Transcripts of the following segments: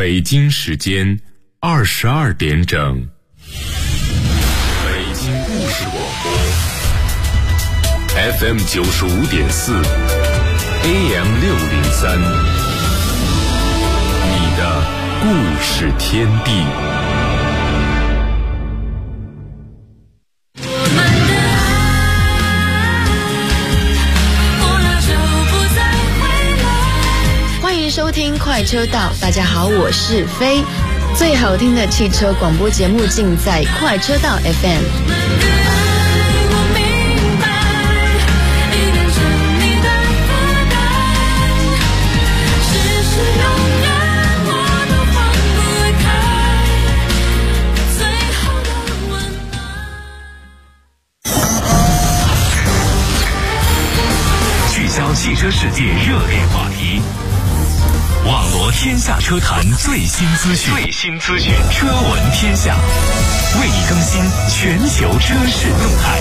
北京时间22点整。北京故事广播 FM 95.4 AM 603，你的故事天地。 收听快车道，大家好，我是飞。最好听的汽车广播节目尽在快车道 FM。 聚焦汽车世界热点话题，网罗天下车坛最新资讯，车闻天下，为你更新全球车市动态。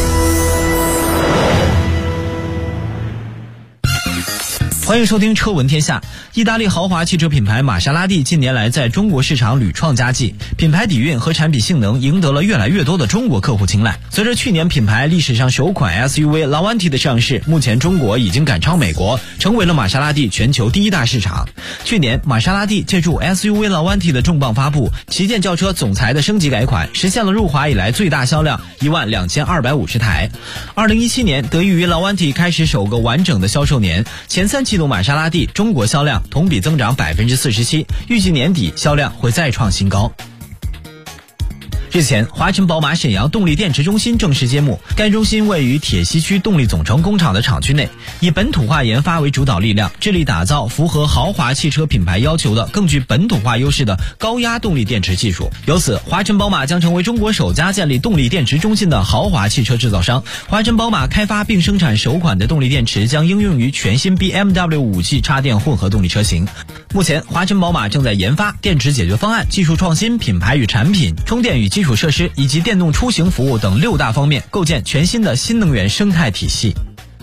欢迎收听车闻天下。意大利豪华汽车品牌玛莎拉蒂近年来在中国市场屡创佳绩，品牌底蕴和产品性能赢得了越来越多的中国客户青睐。随着去年品牌历史上首款 SUV 拉万提的上市，目前中国已经赶超美国，成为了玛莎拉蒂全球第一大市场。去年玛莎拉蒂借助 SUV 拉万提的重磅发布，旗舰轿车总裁的升级改款，实现了入华以来最大销量12250台。2017年得益于拉万提开始首个完整的销售年，前3季度玛莎拉蒂中国销量同比增长47%，预计年底销量会再创新高。日前，华晨宝马沈阳动力电池中心正式揭幕。该中心位于铁西区动力总成工厂的厂区内，以本土化研发为主导力量，致力打造符合豪华汽车品牌要求的、更具本土化优势的高压动力电池技术。由此，华晨宝马将成为中国首家建立动力电池中心的豪华汽车制造商。华晨宝马开发并生产首款的动力电池将应用于全新 BMW 5G 插电混合动力车型。目前，华晨宝马正在研发电池解决方案、技术创新、品牌与产品、充电与基础设施以及电动出行服务等6大方面，构建全新的新能源生态体系。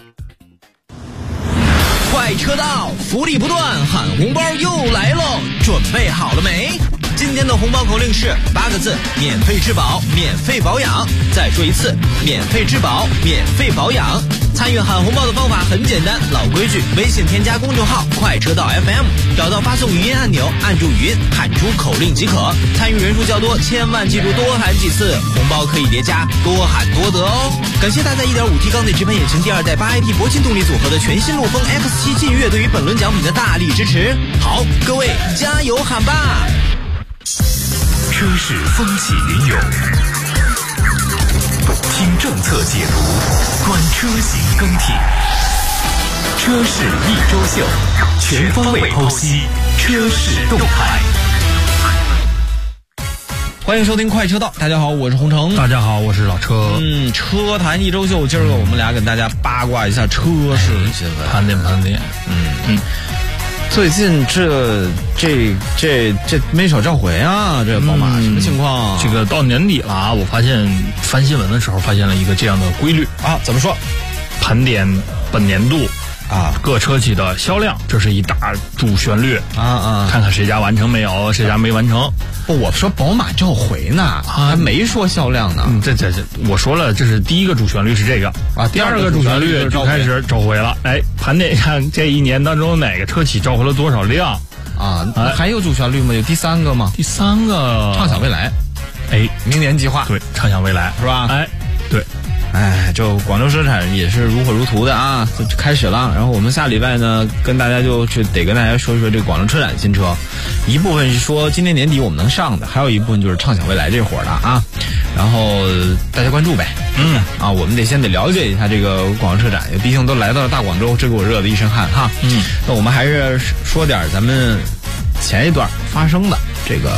快车道，福利不断，喊红包又来喽！准备好了没？今天的红包口令是8个字：免费质保，免费保养。再说一次，免费质保，免费保养。参与喊红包的方法很简单，老规矩，微信添加公众号快车道 FM， 找到发送语音按钮，按住语音喊出口令即可。参与人数较多，千万记住多喊几次，红包可以叠加，多喊多得哦。感谢搭载 1.5T 缸内直喷引擎第2代8AT 铂金动力组合的全新陆风 X7 劲越对于本轮奖品的大力支持。好，各位加油喊吧！ 车市风起云涌，听政策解读，观车型更替，车市一周秀，全方位剖析车市动态。 欢迎收听快车道，大家好，我是洪城。 大家好，我是老车。 车坛一周秀，今儿个我们俩给大家八卦一下车市新闻， 盘点。 最近这没少召回啊，这宝马什么情况？ 这个到年底了啊，我发现翻新闻的时候发现了一个这样的规律啊， 怎么说？ 盘点本年度啊各车企的销量，这是一大主旋律啊，看看谁家完成没有，谁家没完成。 我说宝马召回呢，还没说销量呢。 这我说了，这是第一个主旋律是这个啊，第二个主旋律就开始召回了。哎，盘点看这一年当中哪个车企召回了多少辆啊？还有主旋律吗？有第3个吗？ 第3个畅想未来， 哎， 明年计划， 对，畅想未来是吧？ 哎，对。 就广州车展也是如火如荼的啊，就开始了。然后我们下礼拜呢，跟大家得跟大家说一说这个广州车展新车。一部分是说今年年底我们能上的，还有一部分就是畅想未来这伙的啊。然后大家关注呗，我们先得了解一下这个广州车展，毕竟都来到了大广州，这给我热的一身汗哈。那我们还是说点咱们前一段发生的这个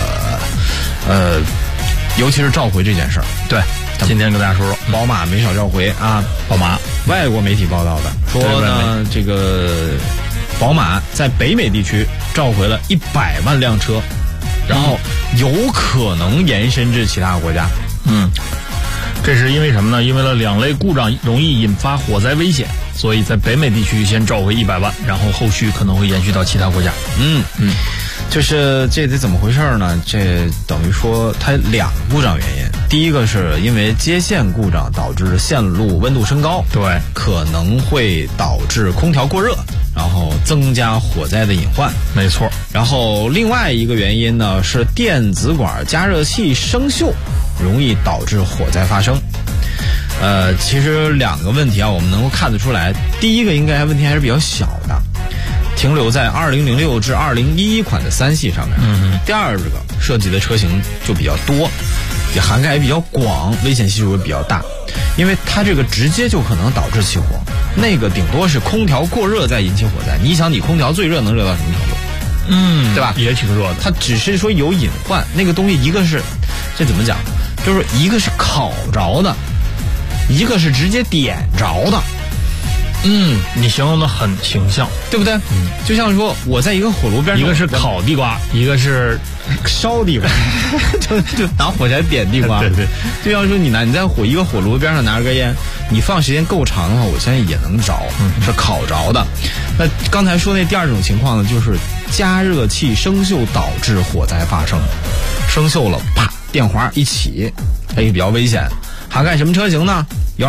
尤其是召回这件事儿。 对。今天跟大家说说， 宝马没少召回啊！ 宝马， 外国媒体报道的说呢，这个宝马在北美地区召回了100万辆车，然后有可能延伸至其他国家。 这是因为什么呢？因为了2类故障容易引发火灾危险所以在北美地区先召回100万，然后后续可能会延续到其他国家。 就是这得怎么回事呢？这等于说它2个故障原因，第一个是因为接线故障导致线路温度升高， 对， 可能会导致空调过热，然后增加火灾的隐患。 没错。 然后另外一个原因呢是电子管加热器生锈，容易导致火灾发生。其实2个问题啊，我们能够看得出来，第一个应该问题还是比较小的，停留在2006至2011款的3系上面。第二个涉及的车型就比较多，也涵盖也比较广，危险系数也比较大，因为它这个直接就可能导致起火，那个顶多是空调过热再引起火灾。你想，你空调最热能热到什么程度？对吧？ 也挺热的。 它只是说有隐患，那个东西一个是这怎么讲，就是一个是烤着的，一个是直接点着的。 你形容的很形象， 对不对？就像说我在一个火炉边上， 一个是烤地瓜，一个是烧地瓜，就拿火柴点地瓜。 对， 就像说你在一个火炉边上拿着根烟，你放时间够长的话，我相信也能着，是烤着的。那刚才说那第2种情况呢，就是加热器生锈导致火灾发生，生锈了，啪，电滑一起，这个比较危险。涵盖什么车型呢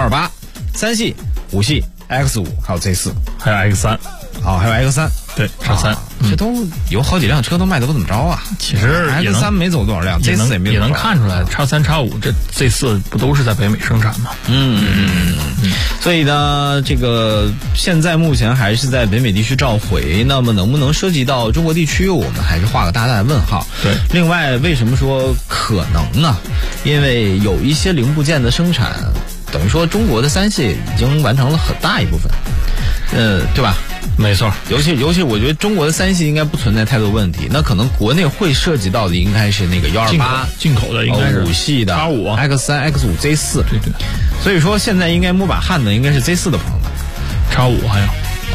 ？128、3系、5系、X5，还有 Z4， 还有 X3， 还有 X3， 对，X3， 这都有好几辆车都卖得不怎么着啊。 其实 X3没走多少辆，Z4也能看出来，X3、X5这 Z4不都是在北美生产吗？ 所以呢，这个现在目前还是在北美地区召回，那么能不能涉及到中国地区，我们还是画个大大的问号。 对， 另外为什么说可能呢？因为有一些零部件的生产，等于说中国的3系已经完成了很大一部分，对吧？ 没错， 尤其我觉得中国的3系应该不存在太多问题，那可能国内会涉及到的应该是那个128 进口的，应该是 5系的 X5、 X3、X5、Z4。 对， 所以说现在应该摸把汗的应该是 Z4 的朋友们 ，X5还有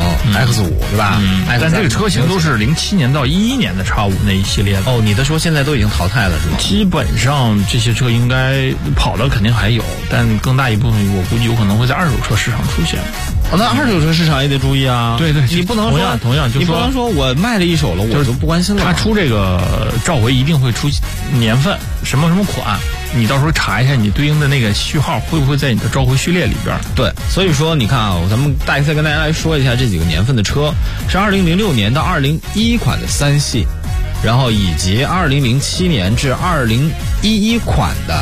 X5 对吧？ 但这个车型都是07年到11年的X5那一系列的。 你的说现在都已经淘汰了是吗？ 基本上这些车应该跑的肯定还有，但更大一部分我估计有可能会在2手车市场出现。 那2手车市场也得注意啊。 对， 你不能说同样， 你不能说我卖了1手了，我就不关心了。 他出这个召回一定会出年份，什么款，你到时候查一下你对应的那个序号会不会在你的召回序列里边。 对，所以说你看啊，咱们再跟大家来说一下这几个年份的车，是2006年到2011款的3系，然后以及2007年至2011款的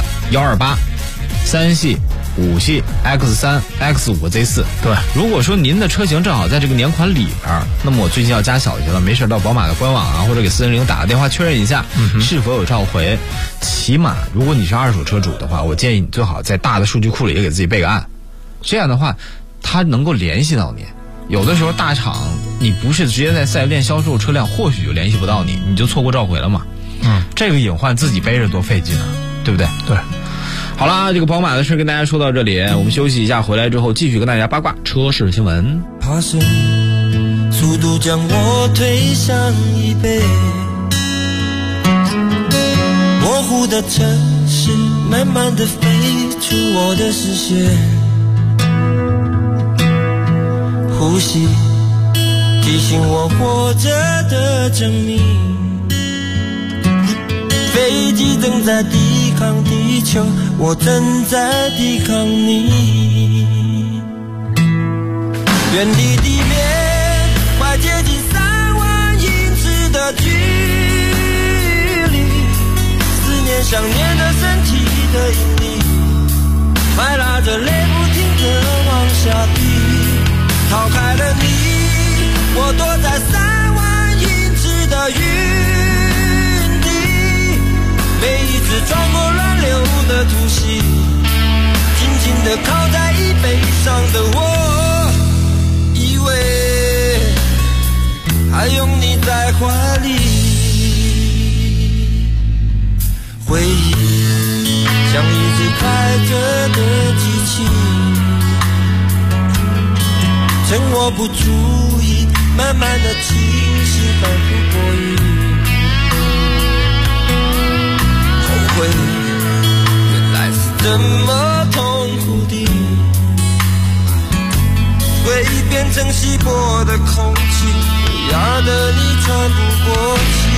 128、3系、5系、X3、X5、Z4。 对， 如果说您的车型正好在这个年款里边，那么我最近要加小一些了，没事到宝马的官网啊，或者给410打个电话确认一下是否有召回。起码如果你是2手车主的话，我建议你最好在大的数据库里也给自己备个案，这样的话它能够联系到你。有的时候大厂你不是直接在4S店销售车辆，或许就联系不到你，你就错过召回了嘛。这个隐患自己背着多费劲啊，对不对？ 对。 好啦，这个宝马的事跟大家说到这里，我们休息一下，回来之后继续跟大家八卦车市新闻。 爬升，速度将我推向椅背，模糊的城市慢慢的飞出我的视线，呼吸提醒我活着的证明，飞机正在抵抗地球，我正在抵抗你，远离地面快接近3万英尺的距离，思念想念的身体的引力，快拉着泪不停地往下滴，逃开了你，我躲在3万英尺的云底，每一次穿过乱流的突袭，紧紧地靠在椅背上的我，以为还拥你在怀里，回忆像一直开着的机器，趁我不注意慢慢的清晰，反复过瘾，后悔原来是这么痛苦的， 会变成稀薄的空气，压得你喘不过气。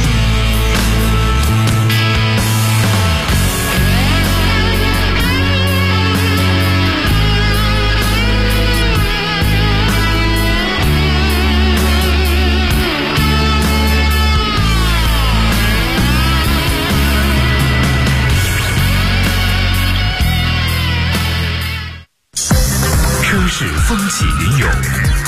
车市风起云涌，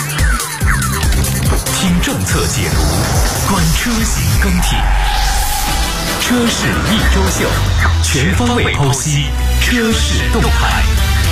听政策解读，观车型更替。车市一周秀，全方位剖析车市动态。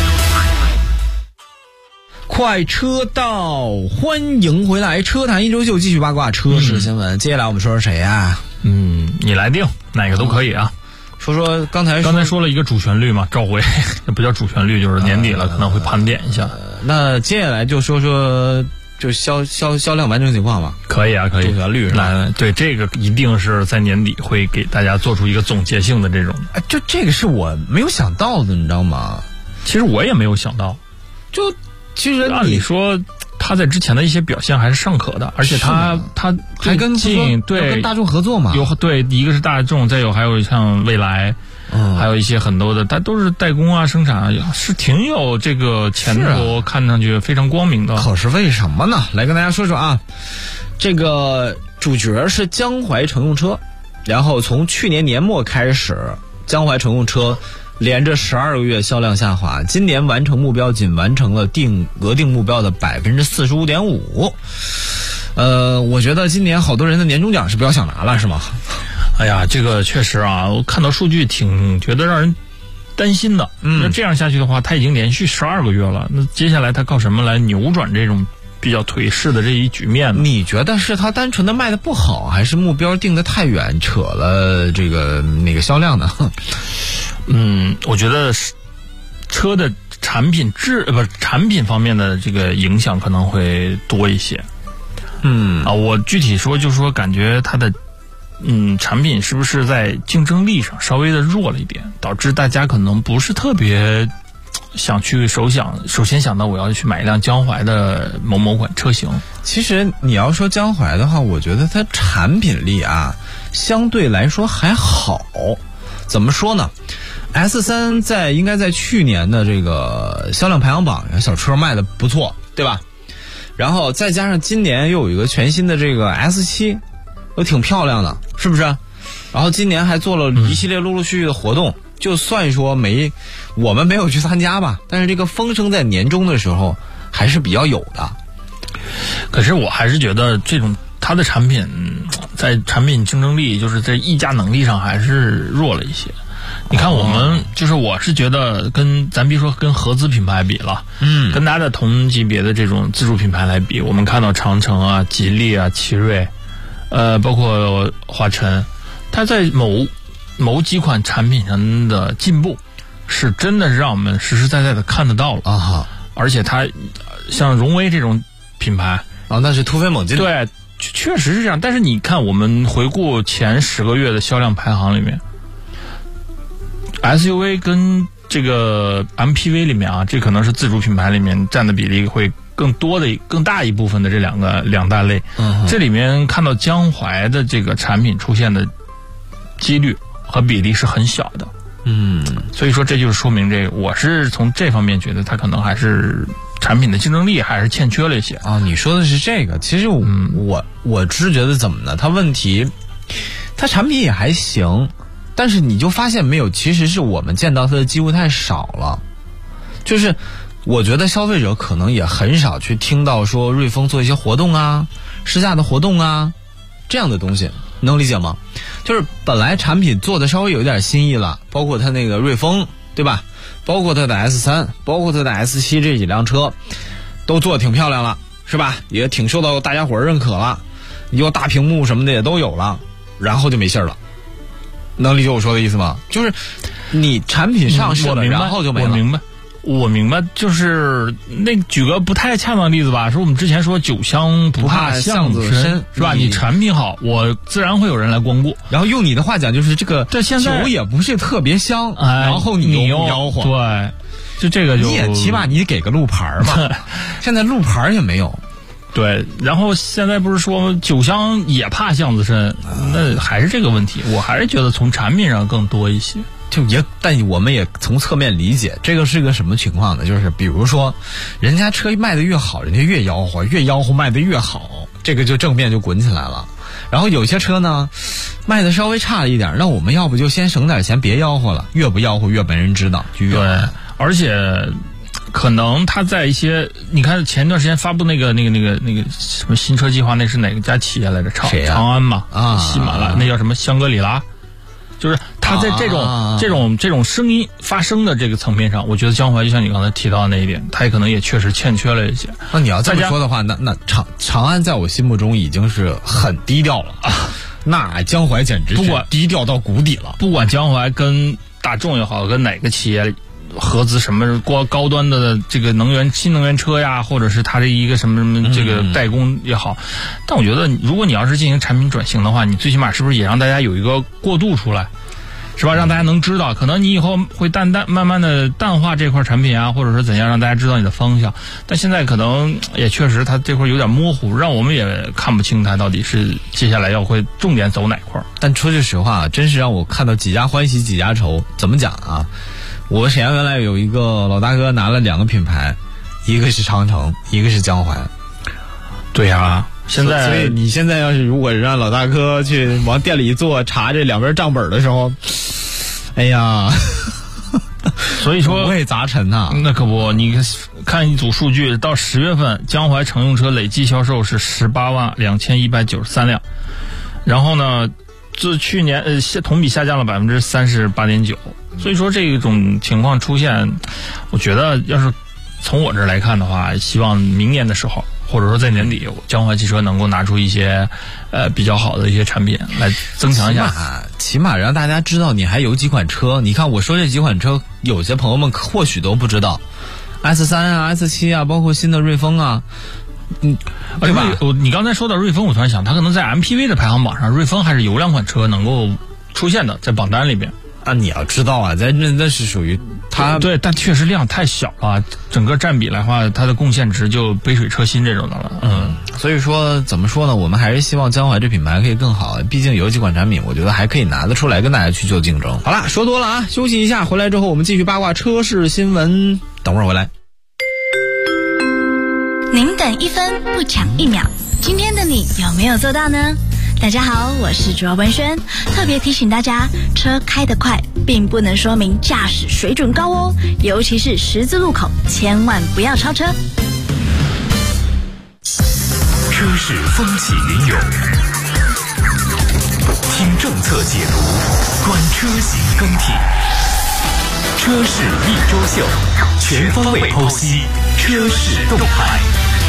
快车道，欢迎回来！车坛一周秀继续八卦车市新闻。接下来我们说说谁啊？ 你来定，哪个都可以啊。 说刚才说了一个主旋律嘛，召回也不叫主旋律，就是年底了可能会盘点一下。 那接下来就说就销量完成情况吧。 可以啊，可以。 主旋律来，对，这个一定是在年底会给大家做出一个总结性的这种。 就这个是我没有想到的，你知道吗？ 其实我也没有想到。 其实按理说他在之前的一些表现还是尚可的，而且他还跟大众合作嘛， 对，一个是大众，再还有像蔚来，还有一些很多的，它都是代工啊、生产啊，是挺有这个前途，看上去非常光明的。 可是为什么呢？来跟大家说说啊，这个主角是江淮乘用车，然后从去年年末开始，江淮乘用车连着12个月销量下滑，今年完成目标仅完成了额定目标的 45.5%。我觉得今年好多人的年终奖是不要想拿了，是吗？ 哎呀，这个确实啊，我看到数据挺觉得让人担心的。那这样下去的话，他已经连续12个月了，那接下来他靠什么来扭转这种比较颓势的这一局面呢？ 你觉得是他单纯的卖的不好，还是目标定得太远，扯了这个销量呢？ 我觉得车的产品方面的这个影响可能会多一些。我具体说就是说，感觉它的产品是不是在竞争力上稍微的弱了一点，导致大家可能不是特别想去首先想到我要去买一辆江淮的某某款车型。 其实你要说江淮的话，我觉得它产品力啊相对来说还好。怎么说呢？ S3 应该在去年的这个销量排行榜上，小车卖的不错，对吧？然后再加上今年又有一个全新的这个 S7， 都挺漂亮的，是不是？然后今年还做了一系列陆续的活动，就算说我们没有去参加吧，但是这个风声在年终的时候还是比较有的。 可是我还是觉得这种它的产品在产品竞争力，就是在议价能力上还是弱了一些。你看我们我是觉得咱别说跟合资品牌比了，跟它的同级别的这种自主品牌来比，我们看到长城啊、吉利啊、奇瑞，包括华晨，它在某几款产品上的进步，是真的是让我们实实在在的看得到了啊！而且它像荣威这种品牌啊，那是突飞猛进。 对，确实是这样。但是你看，我们回顾前10个月的销量排行里面，SUV 跟这个 MPV 里面啊，这可能是自主品牌里面占的比例会更大一部分的这两大类。这里面看到江淮的这个产品出现的几率和比例是很小的。所以说这就是说明我是从这方面觉得它可能还是产品的竞争力还是欠缺了一些啊。你说的是这个，其实我只是觉得怎么呢？它产品也还行。但是你就发现没有，其实是我们见到它的机会太少了。就是我觉得消费者可能也很少去听到说瑞风做一些活动啊、试驾的活动啊这样的东西，能理解吗？就是本来产品做的稍微有点新意了，包括它那个瑞风，对吧？包括它的 S3， 包括它的 S7 这几辆车都做得挺漂亮了，是吧？也挺受到大家伙认可了，有大屏幕什么的也都有了，然后就没信儿了。能理解我说的意思吗？就是你产品上市了，然后就没了。 我明白，就是举个不太恰当的例子吧，说我们之前说酒香不怕巷子深，是吧？你产品好，我自然会有人来光顾。 然后用你的话讲，就是这个酒也不是特别香，然后你又吆喝。 对， 就这个就你也起码你给个路牌吧，现在路牌也没有。 对，然后现在不是说酒香也怕巷子深，那还是这个问题。我还是觉得从产品上更多一些。 但我们也从侧面理解，这个是个什么情况呢？就是比如说，人家车卖的越好，人家越吆喝卖的越好，这个就正面就滚起来了。然后有些车呢，卖的稍微差了一点，那我们要不就先省点钱，别吆喝了，越不吆喝越没人知道，就越好。 对，而且可能他在一些，你看前段时间发布那个什么新车计划，那是哪个家企业来着？长安嘛，喜马拉雅，那叫什么香格里拉？就是他在这种声音发声的这个层面上，我觉得江淮就像你刚才提到的那一点，他也可能也确实欠缺了一些。 那你要这么说的话，那长安在我心目中已经是很低调了啊，那江淮简直是低调到谷底了。 不管江淮跟大众也好，跟哪个企业合资什么高端的这个新能源车呀，或者是它的一个什么这个代工也好，但我觉得如果你要是进行产品转型的话，你最起码是不是也让大家有一个过渡出来，是吧？让大家能知道，可能你以后会慢慢的淡化这块产品啊，或者是怎样让大家知道你的方向。但现在可能也确实它这块有点模糊，让我们也看不清它到底是接下来会重点走哪块。 但说句实话，真是让我看到几家欢喜几家愁。怎么讲啊？我沈阳原来有一个老大哥拿了2个品牌，一个是长城，一个是江淮。 对呀，现在所以你现在要是如果让老大哥去往店里一坐，查这两边账本的时候，哎呀， 所以说五味杂陈呐。 那可不，你看一组数据，到10月份，江淮乘用车累计销售是182193辆，然后呢，自去年同比下降了38.9%。所以说这种情况出现，我觉得要是从我这儿来看的话，希望明年的时候，或者说在年底，江淮汽车能够拿出一些比较好的一些产品来增强一下， 起码让大家知道你还有几款车。你看我说这几款车，有些朋友们或许都不知道 ，S3 啊、S7 啊，包括新的瑞风啊。对吧？ 你刚才说到瑞风，我突然想，它可能在 MPV 的排行榜上，瑞风还是有2款车能够出现的，在榜单里边。 啊，你要知道啊，那是属于它对，但确实量太小了，整个占比来话，它的贡献值就杯水车薪这种的了。 所以说怎么说呢？我们还是希望江淮这品牌可以更好，毕竟有几款产品，我觉得还可以拿得出来跟大家去做竞争。好了，说多了啊，休息一下，回来之后我们继续八卦车市新闻。等会儿回来。 您等1分不抢1秒，今天的你有没有做到呢？大家好，我是主要文轩，特别提醒大家，车开得快并不能说明驾驶水准高哦，尤其是十字路口，千万不要超车。 车市风起云涌，听政策解读，观车型更替，车市一周秀，全方位剖析车市动态。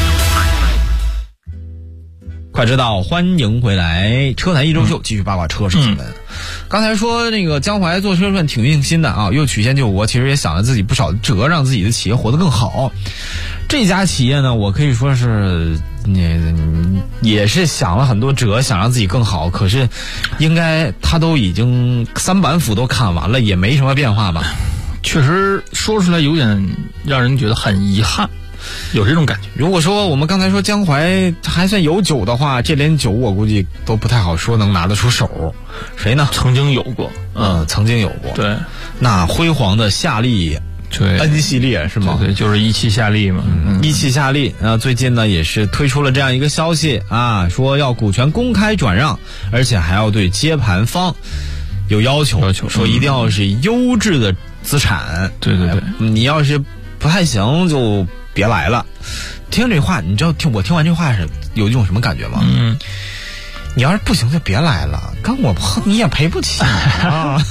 快知道，欢迎回来，车坛一周秀，继续八卦车市新闻。刚才说那个江淮做车份挺用心的啊，又曲线救国，其实也想了自己不少的辙，让自己的企业活得更好。这家企业呢，我可以说是也是想了很多辙，想让自己更好，可是应该他都已经3板斧都砍完了，也没什么变化吧。 确实说出来有点让人觉得很遗憾，有这种感觉。 如果说我们刚才说江淮还算有酒的话，这连酒我估计都不太好说能拿得出手。谁呢？ 曾经有过， 曾经有过。 对， 那辉煌的夏利对 N 系列是吗？ 对，就是17夏利嘛。 17夏利最近呢也是推出了这样一个消息啊，说要股权公开转让，而且还要对接盘方有要求，说一定要是优质的资产。 对对对， 你要是不太行就别来了。听这话，你知道我听完这话是有一种什么感觉吗？你要是不行就别来了，跟我你也赔不起啊。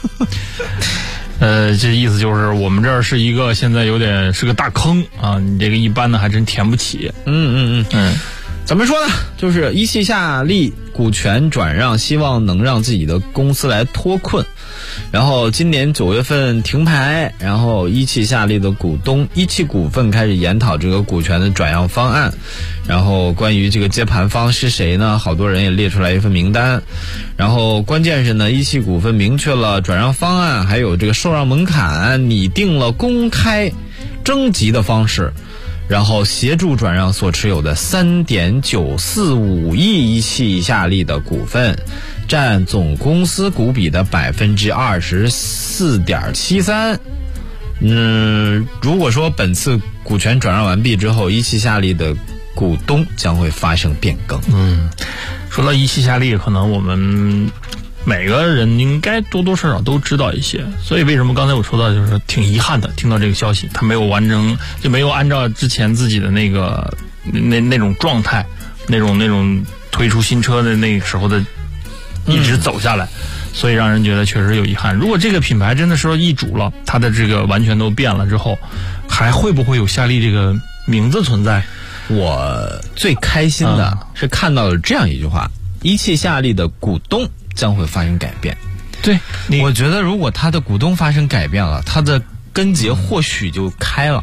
这意思就是我们这儿是一个现在有点是个大坑啊，你这个一般的还真填不起。 怎么说呢？就是一汽夏利股权转让，希望能让自己的公司来脱困。然后今年9月份停牌，然后一汽夏利的股东一汽股份开始研讨这个股权的转让方案。然后关于这个接盘方是谁呢？好多人也列出来一份名单。然后关键是呢，一汽股份明确了转让方案，还有这个受让门槛，拟定了公开征集的方式。然后协助转让所持有的3.945亿一汽夏利的股份，占总公司股比的24.73%。如果说本次股权转让完毕之后，一汽夏利的股东将会发生变更。 说到一汽夏利，可能我们每个人应该多多少少都知道一些，所以为什么刚才我说到就是挺遗憾的，听到这个消息，他没有完成，就没有按照之前自己的那个那种状态，那种推出新车的那个时候的一直走下来，所以让人觉得确实有遗憾。如果这个品牌真的说易主了，它的这个完全都变了之后，还会不会有夏利这个名字存在？ 我最开心的是看到了这样一句话：一汽夏利的股东将会发生改变。 对， 我觉得如果他的股东发生改变了，他的根结或许就开了。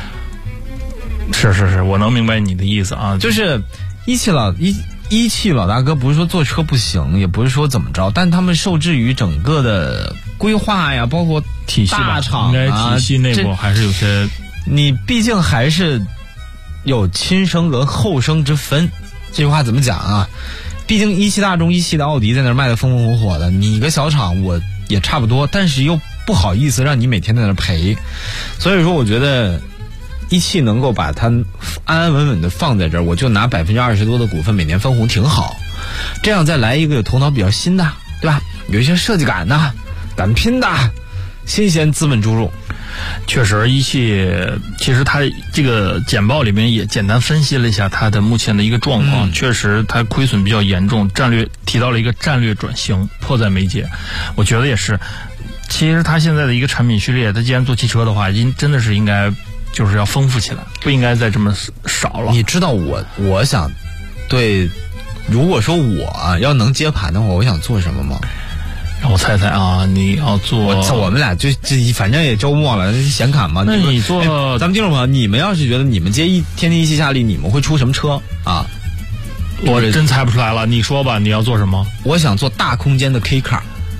是，我能明白你的意思啊， 就是一汽老大哥不是说做车不行，也不是说怎么着，但他们受制于整个的规划呀，包括体系大厂应该体系内部还是有些， 你毕竟还是有亲生和后生之分。这句话怎么讲啊？毕竟一汽大众、一汽的奥迪在那儿卖的风风火火的，你一个小厂我也差不多，但是又不好意思让你每天在那儿赔，所以说我觉得一汽能够把它安安稳稳的放在这儿，我就拿20%多的股份每年分红挺好。这样再来一个有头脑比较新的，对吧？有一些设计感的、敢拼的、新鲜资本注入。 确实，一汽其实它这个简报里面也简单分析了一下它的目前的一个状况，确实它亏损比较严重，提到了一个战略转型迫在眉睫。我觉得也是，其实它现在的一个产品序列，它既然做汽车的话，真的是应该就是要丰富起来，不应该再这么少了。 你知道我想对，如果说我要能接盘的话，我想做什么吗？ 让我猜猜啊，你要做我们俩就反正也周末了，闲侃嘛。 那你做， 咱们听众朋友，你们要是觉得你们接天津一汽夏利，你们会出什么车啊？ 我真猜不出来了，你说吧，你要做什么？ 我想做大空间的 K car。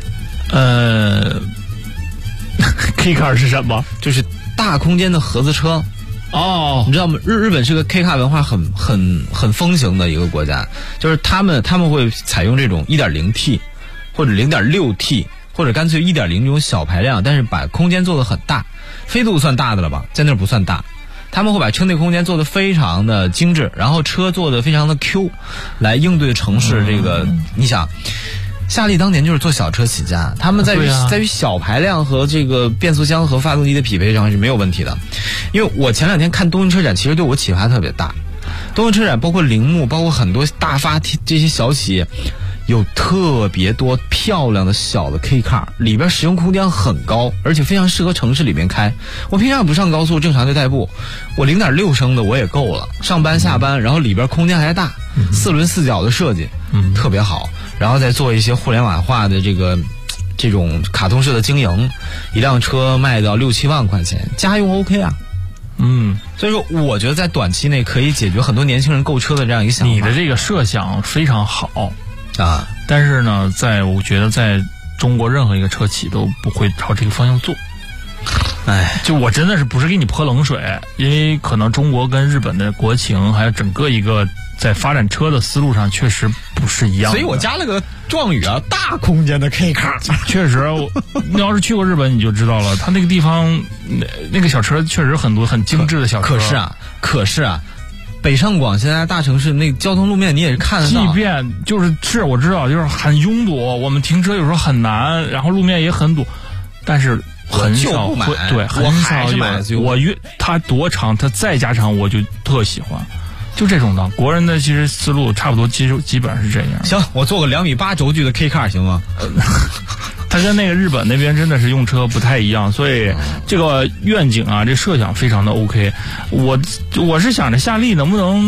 K car 是什么？ 就是大空间的合资车。 哦， 你知道吗？日本是个 K car 文化很风行的一个国家，就是他们会采用这种 1.0T 或者 0.6T 或者干脆 1.0 这种小排量，但是把空间做得很大，飞度算大的了吧，在那儿不算大。他们会把车内空间做得非常的精致，然后车做得非常的 Q， 来应对城市这个。你想，夏利当年就是做小车起家，他们在于小排量和这个变速箱和发动机的匹配上是没有问题的。因为我前2天看东京车展，其实对我启发特别大。东京车展包括铃木，包括很多大发这些小企业，有特别多漂亮的小的 K car， 里边使用空间很高，而且非常适合城市里面开。我平常也不上高速，正常就代步，我 0.6 升的我也够了，上班下班，然后里边空间还大，4轮4角的设计，特别好。然后再做一些互联网化的这种卡通式的经营，一辆车卖到6-7万块钱，家用 OK 啊。所以说我觉得在短期内可以解决很多年轻人购车的这样一个想法。 你的这个设想非常好啊， 但是呢，我觉得在中国任何一个车企都不会朝这个方向做。就我真的是不是给你泼冷水，因为可能中国跟日本的国情还有整个一个在发展车的思路上确实不是一样的， 所以我加了个状语啊，大空间的 K car。 确实，你要是去过日本你就知道了，它那个地方那个小车确实很多很精致的小车。 可是啊，北上广现在大城市那交通路面你也是看得到， 即便是我知道，就是很拥堵，我们停车有时候很难，然后路面也很堵，但是很少会，对，很少有。它多长，它再加长，我就特喜欢。就这种的，国人的其实思路差不多，基本上是这样。 行，我做个2.8米轴距的 K car 行吗？ 它跟那个日本那边真的是用车不太一样，所以这个愿景啊，这设想非常的 OK。我是想着夏利能不能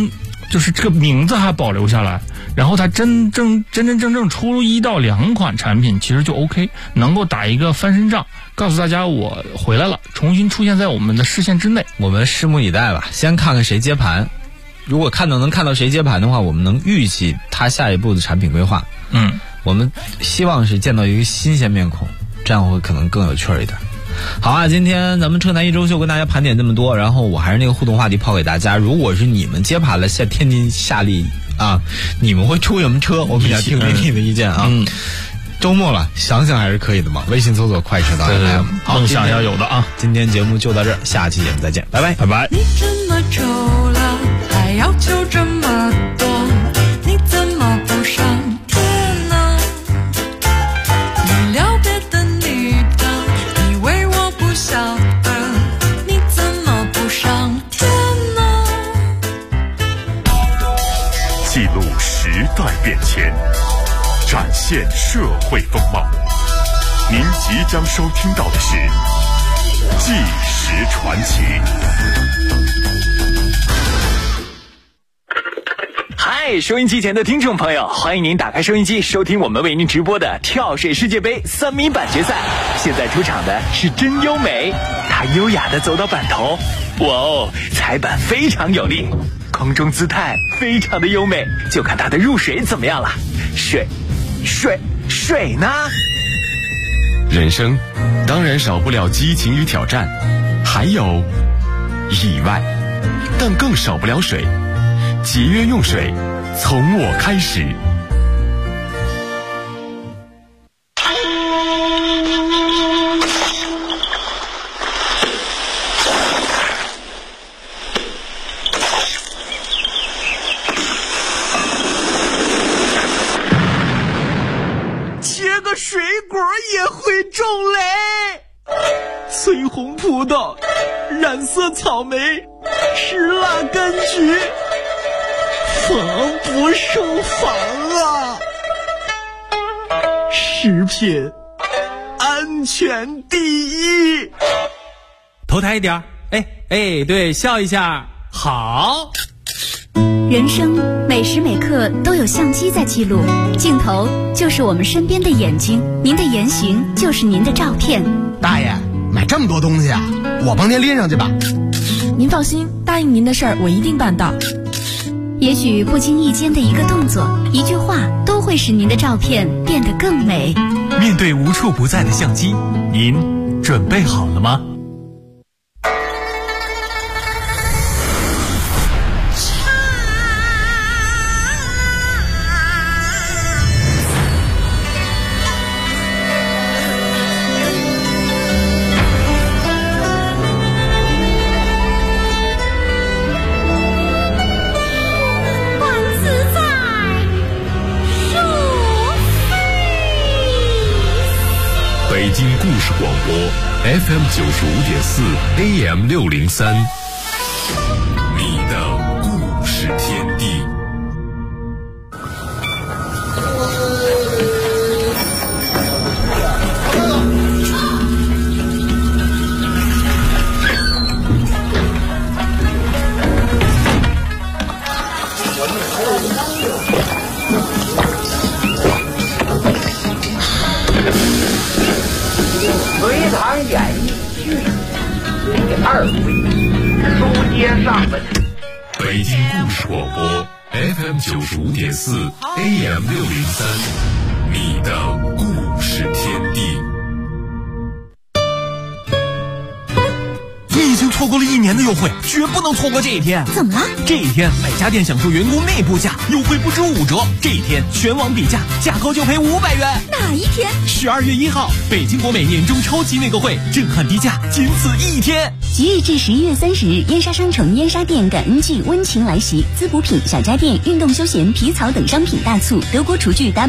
就是这个名字还保留下来，然后它真正出1到2款产品，其实就 OK， 能够打一个翻身仗，告诉大家我回来了，重新出现在我们的视线之内。 我们拭目以待吧，先看看谁接盘。如果能看到谁接盘的话，我们能预计他下一步的产品规划。我们希望是见到一个新鲜面孔，这样会可能更有趣一点。好啊，今天咱们车坛一周秀跟大家盘点这么多，然后我还是那个互动话题抛给大家，如果是你们接盘了天津夏利啊，你们会出什么车？我们想听听你的意见啊。周末了，想想还是可以的嘛。微信搜索快车道 FM， 梦想要有的啊。 今天节目就到这儿，下期节目再见，拜拜， 拜拜。 你这么丑了，还要求这么多，你怎么不上天呢？你聊别的女的，以为我不晓得，你怎么不上天呢？ 记录时代变迁，展现社会风貌。您即将收听到的是《纪实传奇》。 嗨，收音机前的听众朋友，欢迎您打开收音机，收听我们为您直播的跳水世界杯3米板决赛。现在出场的是真优美，她优雅地走到板头，哇哦，踩板非常有力，空中姿态非常的优美，就看她的入水怎么样了。水呢？ 人生当然少不了激情与挑战，还有意外，但更少不了水。节约用水，从我开始。 切个水果也会中雷，翠红葡萄，染色草莓，石蜡柑橘，防不胜防啊！食品安全第一， 头抬一点，哎，对，笑一下，好。 人生每时每刻都有相机在记录，镜头就是我们身边的眼睛，您的言行就是您的照片。 大爷，买这么多东西啊，我帮您拎上去吧。 您放心，答应您的事儿我一定办到。 也许不经意间的一个动作、一句话，都会使您的照片变得更美。 面对无处不在的相机，您准备好了吗？ 北京故事广播 FM 95.4 AM 603，你的故事天地。 隋唐演义续第2回，书接上文。 北京故事广播 FM 95.4 AM 603，你的故事天地。 你已经错过了1年的优惠，绝不能错过这一天。 怎么了？ 这一天每家店享受员工内部价优惠不止5折，这一天全网比价，价高就赔500元。 哪一天 ？12月1号，北京国美年终超级内购会，震撼低价，仅此1天。 即日至11月30日，燕莎商城燕莎店感恩季温情来袭，滋补品、小家电、运动休闲、皮草等商品大促，德国厨具